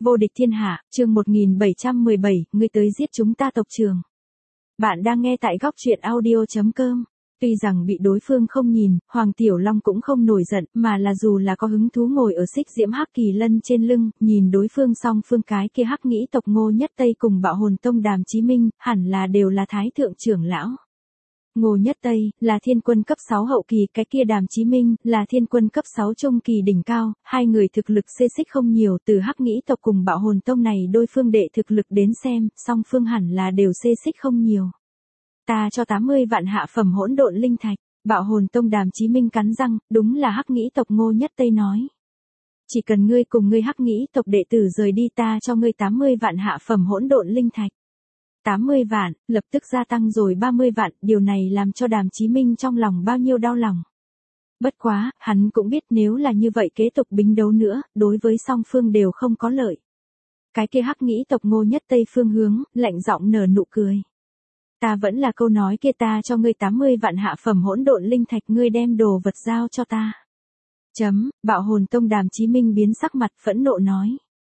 Vô địch thiên hạ, chương 1717, ngươi tới giết chúng ta tộc trưởng. Bạn đang nghe tại góc truyện audio.com. Tuy rằng bị đối phương không nhìn, Hoàng Tiểu Long cũng không nổi giận, mà là dù là có hứng thú ngồi ở xích diễm hắc kỳ lân trên lưng, nhìn đối phương song phương cái kia hắc nghĩ tộc Ngô Nhất Tây cùng Bạo Hồn Tông Đàm Chí Minh, hẳn là đều là thái thượng trưởng lão. Ngô Nhất Tây, là thiên quân cấp 6 hậu kỳ, cái kia Đàm Chí Minh, là thiên quân cấp 6 trung kỳ đỉnh cao, hai người thực lực xê xích không nhiều, từ hắc nghĩ tộc cùng Bạo Hồn Tông này đôi phương đệ thực lực đến xem, song phương hẳn là đều xê xích không nhiều. Ta cho 80 vạn hạ phẩm hỗn độn linh thạch, Bạo Hồn Tông Đàm Chí Minh cắn răng, đúng là hắc nghĩ tộc Ngô Nhất Tây nói. Chỉ cần ngươi cùng ngươi hắc nghĩ tộc đệ tử rời đi ta cho ngươi 80 vạn hạ phẩm hỗn độn linh thạch. 80 vạn, lập tức gia tăng rồi 30 vạn, điều này làm cho Đàm Chí Minh trong lòng bao nhiêu đau lòng. Bất quá, hắn cũng biết nếu là như vậy kế tục bính đấu nữa, đối với song phương đều không có lợi. Cái kia hắc nghĩ tộc Ngô Nhất Tây phương hướng, lạnh giọng nở nụ cười. Ta vẫn là câu nói kia, ta cho ngươi 80 vạn hạ phẩm hỗn độn linh thạch, ngươi đem đồ vật giao cho ta. Bạo Hồn Tông Đàm Chí Minh biến sắc mặt phẫn nộ nói.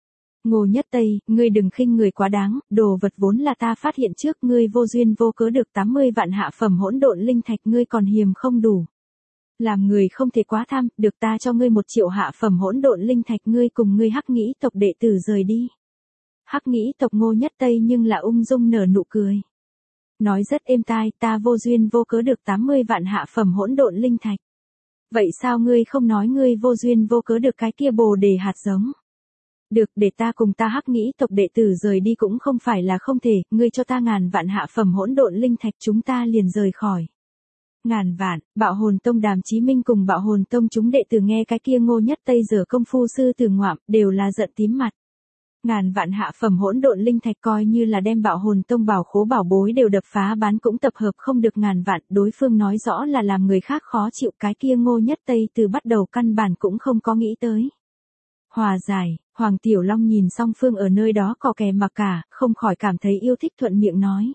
Ngô Nhất Tây, ngươi đừng khinh người quá đáng, đồ vật vốn là ta phát hiện trước, ngươi vô duyên vô cớ được 80 vạn hạ phẩm hỗn độn linh thạch, ngươi còn hiềm không đủ. Làm người không thể quá tham, được ta cho ngươi 1 triệu hạ phẩm hỗn độn linh thạch, ngươi cùng ngươi hắc nghĩ tộc đệ tử rời đi. Hắc nghĩ tộc Ngô Nhất Tây nhưng là ung dung nở nụ cười. Nói rất êm tai, ta vô duyên vô cớ được 80 vạn hạ phẩm hỗn độn linh thạch. Vậy sao ngươi không nói ngươi vô duyên vô cớ được cái kia bồ đề hạt giống? Được, để ta cùng ta hắc nghĩ tộc đệ tử rời đi cũng không phải là không thể, ngươi cho ta 1000 vạn hạ phẩm hỗn độn linh thạch, chúng ta liền rời khỏi. 1000 vạn, Bạo Hồn Tông Đàm Chí Minh cùng Bạo Hồn Tông chúng đệ tử nghe cái kia Ngô Nhất Tây giở công phu sư tử ngoạm, đều là giận tím mặt. 1000 vạn hạ phẩm hỗn độn linh thạch coi như là đem Bạo Hồn Tông bảo khố bảo bối đều đập phá bán cũng tập hợp không được 1000 vạn, đối phương nói rõ là làm người khác khó chịu, cái kia Ngô Nhất Tây từ bắt đầu căn bản cũng không có nghĩ tới. Hòa giải, Hoàng Tiểu Long nhìn song phương ở nơi đó cò kè mặc cả, không khỏi cảm thấy yêu thích thuận miệng nói.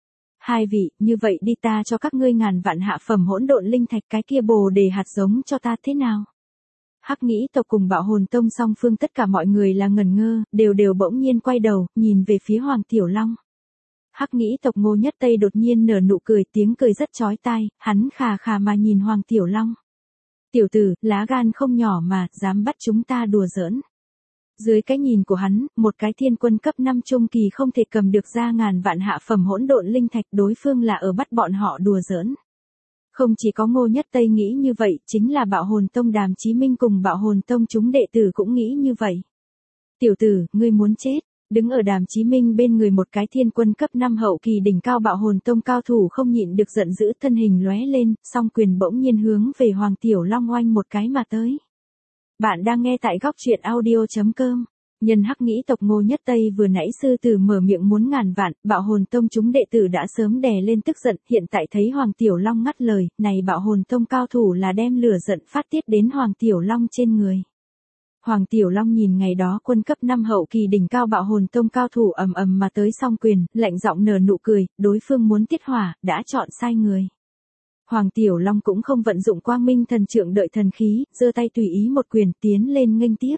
Hai vị, như vậy đi, ta cho các ngươi 1000 vạn hạ phẩm hỗn độn linh thạch, cái kia bồ đề hạt giống cho ta thế nào? Hắc nghĩ tộc cùng Bạo Hồn Tông song phương tất cả mọi người là ngẩn ngơ, đều bỗng nhiên quay đầu, nhìn về phía Hoàng Tiểu Long. Hắc nghĩ tộc Ngô Nhất Tây đột nhiên nở nụ cười, tiếng cười rất chói tai, hắn khà khà mà nhìn Hoàng Tiểu Long. Tiểu tử, lá gan không nhỏ mà, dám bắt chúng ta đùa giỡn. Dưới cái nhìn của hắn, một cái thiên quân cấp 5 trung kỳ không thể cầm được ra 1000 vạn hạ phẩm hỗn độn linh thạch, đối phương là ở bắt bọn họ đùa giỡn. Không chỉ có Ngô Nhất Tây nghĩ như vậy, chính là Bạo Hồn Tông Đàm Chí Minh cùng Bạo Hồn Tông chúng đệ tử cũng nghĩ như vậy. Tiểu tử, ngươi muốn chết. Đứng ở Đàm Chí Minh bên người một cái thiên quân cấp 5 hậu kỳ đỉnh cao Bạo Hồn Tông cao thủ không nhịn được giận dữ, thân hình lóe lên, song quyền bỗng nhiên hướng về Hoàng Tiểu Long oanh một cái mà tới. Bạn đang nghe tại góc truyện audio.com. Nhân hắc nghĩ tộc Ngô Nhất Tây vừa nãy sư tử mở miệng muốn 1000 vạn, Bạo Hồn Tông chúng đệ tử đã sớm đè lên tức giận, hiện tại thấy Hoàng Tiểu Long ngắt lời, này Bạo Hồn Tông cao thủ là đem lửa giận phát tiết đến Hoàng Tiểu Long trên người. Hoàng Tiểu Long nhìn ngày đó quân cấp 5 hậu kỳ đỉnh cao Bạo Hồn Tông cao thủ ầm ầm mà tới song quyền, lạnh giọng nở nụ cười, đối phương muốn tiết hỏa, đã chọn sai người. Hoàng Tiểu Long cũng không vận dụng Quang Minh Thần Trượng đợi thần khí, giơ tay tùy ý một quyền tiến lên nghênh tiếp.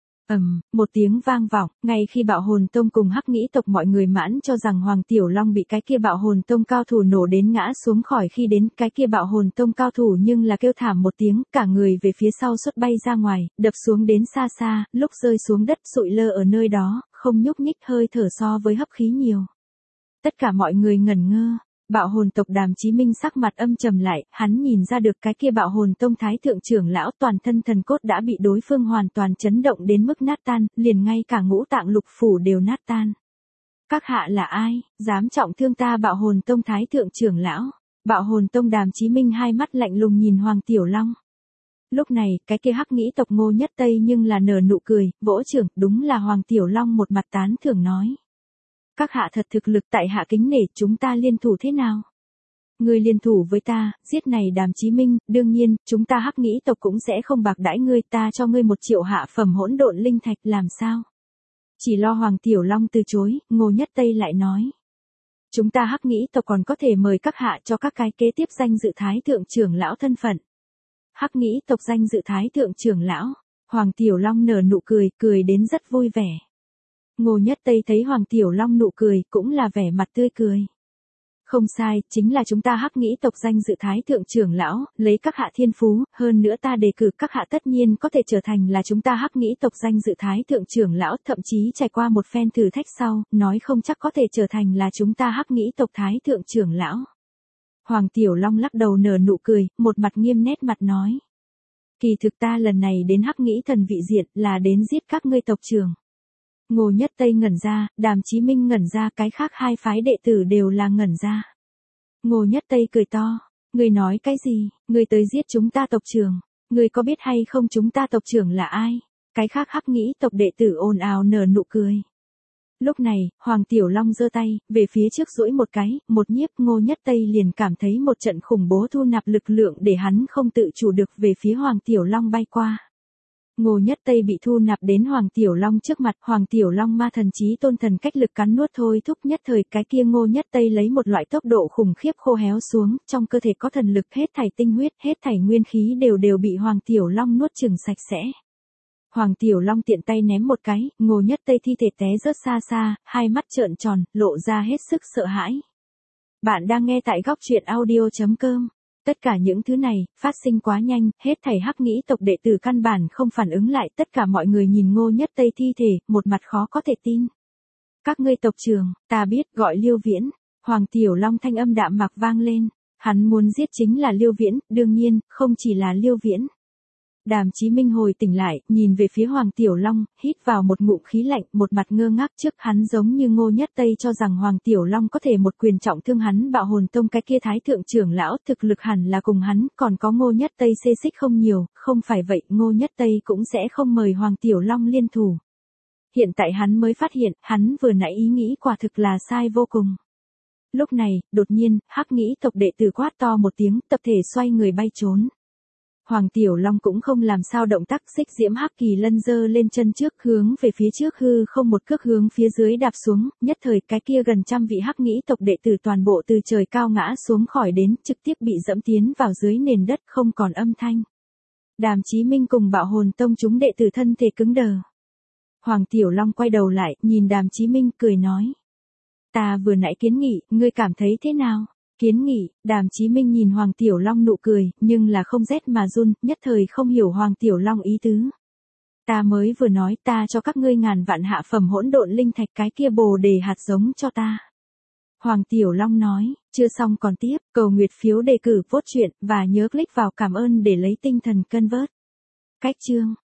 Một tiếng vang vọng, ngay khi Bạo Hồn Tông cùng hắc nghĩ tộc mọi người mãn cho rằng Hoàng Tiểu Long bị cái kia Bạo Hồn Tông cao thủ nổ đến ngã xuống khỏi, khi đến cái kia Bạo Hồn Tông cao thủ nhưng là kêu thảm một tiếng, cả người về phía sau xuất bay ra ngoài, đập xuống đến xa xa, lúc rơi xuống đất sụi lơ ở nơi đó, không nhúc nhích, hơi thở so với hấp khí nhiều. Tất cả mọi người ngẩn ngơ. Bạo Hồn tộc Đàm Chí Minh sắc mặt âm trầm lại, hắn nhìn ra được cái kia Bạo Hồn Tông thái thượng trưởng lão toàn thân thần cốt đã bị đối phương hoàn toàn chấn động đến mức nát tan, liền ngay cả ngũ tạng lục phủ đều nát tan. Các hạ là ai, dám trọng thương ta Bạo Hồn Tông thái thượng trưởng lão? Bạo Hồn Tông Đàm Chí Minh hai mắt lạnh lùng nhìn Hoàng Tiểu Long. Lúc này, cái kia hắc nghĩ tộc Ngô Nhất Tây nhưng là nở nụ cười, vỗ trưởng, đúng là Hoàng Tiểu Long một mặt tán thưởng nói. Các hạ thật thực lực, tại hạ kính nể, chúng ta liên thủ thế nào? Ngươi liên thủ với ta, giết này Đàm Chí Minh, đương nhiên, chúng ta hắc nghĩ tộc cũng sẽ không bạc đãi ngươi, ta cho ngươi 1 triệu hạ phẩm hỗn độn linh thạch, làm sao? Chỉ lo Hoàng Tiểu Long từ chối, Ngô Nhất Tây lại nói. Chúng ta hắc nghĩ tộc còn có thể mời các hạ cho các cái kế tiếp danh dự thái thượng trưởng lão thân phận. Hắc nghĩ tộc danh dự thái thượng trưởng lão, Hoàng Tiểu Long nở nụ cười, cười đến rất vui vẻ. Ngô Nhất Tây thấy Hoàng Tiểu Long nụ cười, cũng là vẻ mặt tươi cười. Không sai, chính là chúng ta Hắc Nghĩ tộc danh dự Thái thượng trưởng lão, lấy các hạ thiên phú, hơn nữa ta đề cử các hạ tất nhiên có thể trở thành là chúng ta Hắc Nghĩ tộc danh dự Thái thượng trưởng lão, thậm chí trải qua một phen thử thách sau, nói không chắc có thể trở thành là chúng ta Hắc Nghĩ tộc Thái thượng trưởng lão. Hoàng Tiểu Long lắc đầu nở nụ cười, một mặt nghiêm nét mặt nói. Kỳ thực ta lần này đến Hắc Nghĩ thần vị diện là đến giết các ngươi tộc trưởng. Ngô Nhất Tây ngẩn ra, Đàm Chí Minh ngẩn ra, cái khác hai phái đệ tử đều là ngẩn ra. Ngô Nhất Tây cười to, ngươi nói cái gì, ngươi tới giết chúng ta tộc trưởng, ngươi có biết hay không chúng ta tộc trưởng là ai? Cái khác Hắc Nghĩ tộc đệ tử ồn ào nở nụ cười. Lúc này, Hoàng Tiểu Long giơ tay, về phía trước duỗi một cái, một nhiếp, Ngô Nhất Tây liền cảm thấy một trận khủng bố thu nạp lực lượng để hắn không tự chủ được về phía Hoàng Tiểu Long bay qua. Ngô Nhất Tây bị thu nạp đến Hoàng Tiểu Long trước mặt, Hoàng Tiểu Long ma thần chí tôn thần cách lực cắn nuốt thôi thúc, nhất thời cái kia Ngô Nhất Tây lấy một loại tốc độ khủng khiếp khô héo xuống, trong cơ thể có thần lực, hết thảy tinh huyết, hết thảy nguyên khí đều bị Hoàng Tiểu Long nuốt chửng sạch sẽ. Hoàng Tiểu Long tiện tay ném một cái, Ngô Nhất Tây thi thể té rớt xa xa, hai mắt trợn tròn, lộ ra hết sức sợ hãi. Bạn đang nghe tại góc truyện audio.com. Tất cả những thứ này, phát sinh quá nhanh, hết thảy Hắc Nghĩ tộc đệ tử căn bản không phản ứng lại, tất cả mọi người nhìn Ngô Nhất Tây thi thể, một mặt khó có thể tin. Các ngươi tộc trưởng, ta biết, gọi Liêu Viễn. Hoàng Tiểu Long thanh âm đạm mạc vang lên, hắn muốn giết chính là Liêu Viễn, đương nhiên, không chỉ là Liêu Viễn. Đàm Chí Minh hồi tỉnh lại, nhìn về phía Hoàng Tiểu Long, hít vào một ngụm khí lạnh, một mặt ngơ ngác, trước hắn giống như Ngô Nhất Tây cho rằng Hoàng Tiểu Long có thể một quyền trọng thương hắn Bạo Hồn Tông cái kia Thái thượng trưởng lão, thực lực hẳn là cùng hắn, còn có Ngô Nhất Tây xê xích không nhiều, không phải vậy Ngô Nhất Tây cũng sẽ không mời Hoàng Tiểu Long liên thủ. Hiện tại hắn mới phát hiện, hắn vừa nãy ý nghĩ quả thực là sai vô cùng. Lúc này, đột nhiên, Hắc Nghĩ tộc đệ tử quát to một tiếng, tập thể xoay người bay trốn. Hoàng Tiểu Long cũng không làm sao động tác, xích diễm hắc kỳ lân giơ lên chân trước, hướng về phía trước hư không một cước hướng phía dưới đạp xuống, nhất thời cái kia gần trăm vị Hắc Nghĩ tộc đệ tử toàn bộ từ trời cao ngã xuống khỏi đến, trực tiếp bị dẫm tiến vào dưới nền đất không còn âm thanh. Đàm Chí Minh cùng Bạo Hồn Tông chúng đệ tử thân thể cứng đờ. Hoàng Tiểu Long quay đầu lại, nhìn Đàm Chí Minh cười nói. Ta vừa nãy kiến nghị, ngươi cảm thấy thế nào? Kiến nghị, Đàm Chí Minh nhìn Hoàng Tiểu Long nụ cười, nhưng là không rét mà run, nhất thời không hiểu Hoàng Tiểu Long ý tứ. Ta mới vừa nói ta cho các ngươi ngàn vạn hạ phẩm hỗn độn linh thạch, cái kia bồ đề hạt giống cho ta. Hoàng Tiểu Long nói, chưa xong còn tiếp, cầu nguyệt phiếu đề cử vote truyện, và nhớ click vào cảm ơn để lấy tinh thần convert. Cách chương.